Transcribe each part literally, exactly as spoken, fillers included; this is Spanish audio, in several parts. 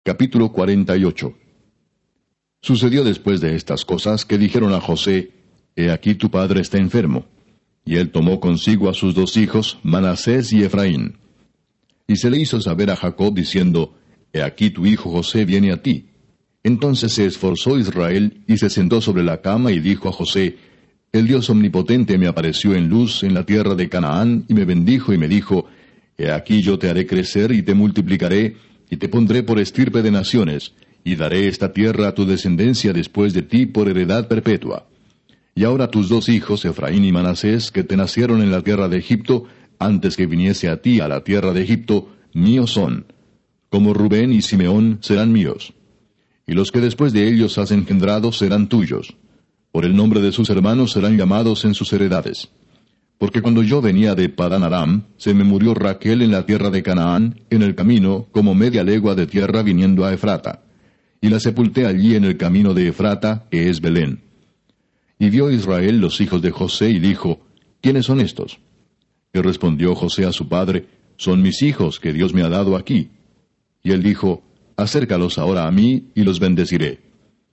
Capítulo cuarenta y ocho. Sucedió después de estas cosas que dijeron a José: He aquí tu padre está enfermo. Y él tomó consigo a sus dos hijos, Manasés y Efraín. Y se le hizo saber a Jacob diciendo: He aquí tu hijo José viene a ti. Entonces se esforzó Israel y se sentó sobre la cama y dijo a José: El Dios omnipotente me apareció en luz en la tierra de Canaán y me bendijo y me dijo: He aquí yo te haré crecer y te multiplicaré, y te pondré por estirpe de naciones, y daré esta tierra a tu descendencia después de ti por heredad perpetua. Y ahora tus dos hijos, Efraín y Manasés, que te nacieron en la tierra de Egipto, antes que viniese a ti a la tierra de Egipto, míos son. Como Rubén y Simeón serán míos. Y los que después de ellos has engendrado serán tuyos. Por el nombre de sus hermanos serán llamados en sus heredades. Porque cuando yo venía de Padán Aram, se me murió Raquel en la tierra de Canaán, en el camino, como media legua de tierra viniendo a Efrata. Y la sepulté allí en el camino de Efrata, que es Belén. Y vio Israel los hijos de José, y dijo: ¿Quiénes son estos? Y respondió José a su padre: Son mis hijos, que Dios me ha dado aquí. Y él dijo: Acércalos ahora a mí, y los bendeciré.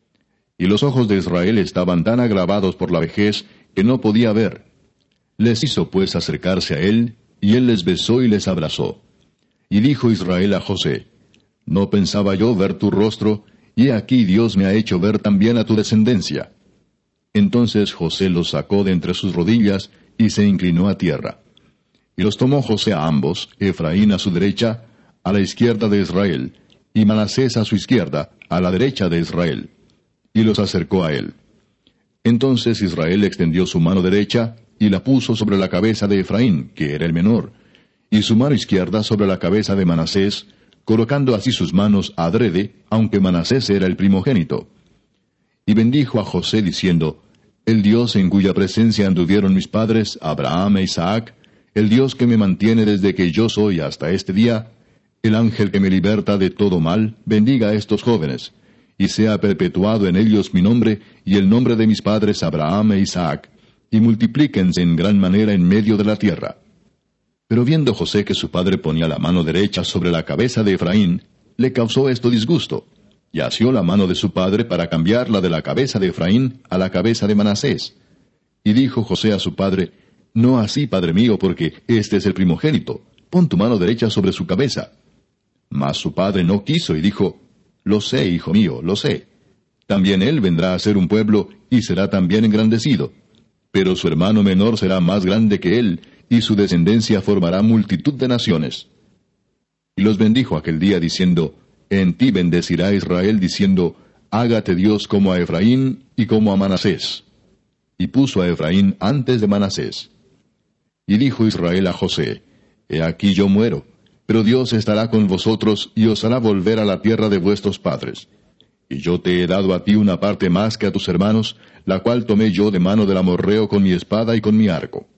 Y los ojos de Israel estaban tan agravados por la vejez, que no podía ver. Les hizo pues acercarse a él, y él les besó y les abrazó. Y dijo Israel a José: No pensaba yo ver tu rostro, y he aquí Dios me ha hecho ver también a tu descendencia. Entonces José los sacó de entre sus rodillas, y se inclinó a tierra. Y los tomó José a ambos, Efraín a su derecha, a la izquierda de Israel, y Manasés a su izquierda, a la derecha de Israel. Y los acercó a él. Entonces Israel extendió su mano derecha, y la puso sobre la cabeza de Efraín, que era el menor, y su mano izquierda sobre la cabeza de Manasés, colocando así sus manos adrede, aunque Manasés era el primogénito. Y bendijo a José diciendo: El Dios en cuya presencia anduvieron mis padres, Abraham e Isaac, el Dios que me mantiene desde que yo soy hasta este día, el ángel que me liberta de todo mal, bendiga a estos jóvenes, y sea perpetuado en ellos mi nombre y el nombre de mis padres Abraham e Isaac, y multiplíquense en gran manera en medio de la tierra. Pero viendo José que su padre ponía la mano derecha sobre la cabeza de Efraín, le causó esto disgusto, y asió la mano de su padre para cambiarla de la cabeza de Efraín a la cabeza de Manasés. Y dijo José a su padre: No así, padre mío, porque este es el primogénito. Pon tu mano derecha sobre su cabeza. Mas su padre no quiso y dijo: Lo sé, hijo mío, lo sé. También él vendrá a ser un pueblo, y será también engrandecido. Pero su hermano menor será más grande que él, y su descendencia formará multitud de naciones. Y los bendijo aquel día diciendo: En ti bendecirá Israel, diciendo: Hágate Dios como a Efraín y como a Manasés. Y puso a Efraín antes de Manasés. Y dijo Israel a José: He aquí yo muero, pero Dios estará con vosotros, y os hará volver a la tierra de vuestros padres. Y yo te he dado a ti una parte más que a tus hermanos, la cual tomé yo de mano del amorreo con mi espada y con mi arco.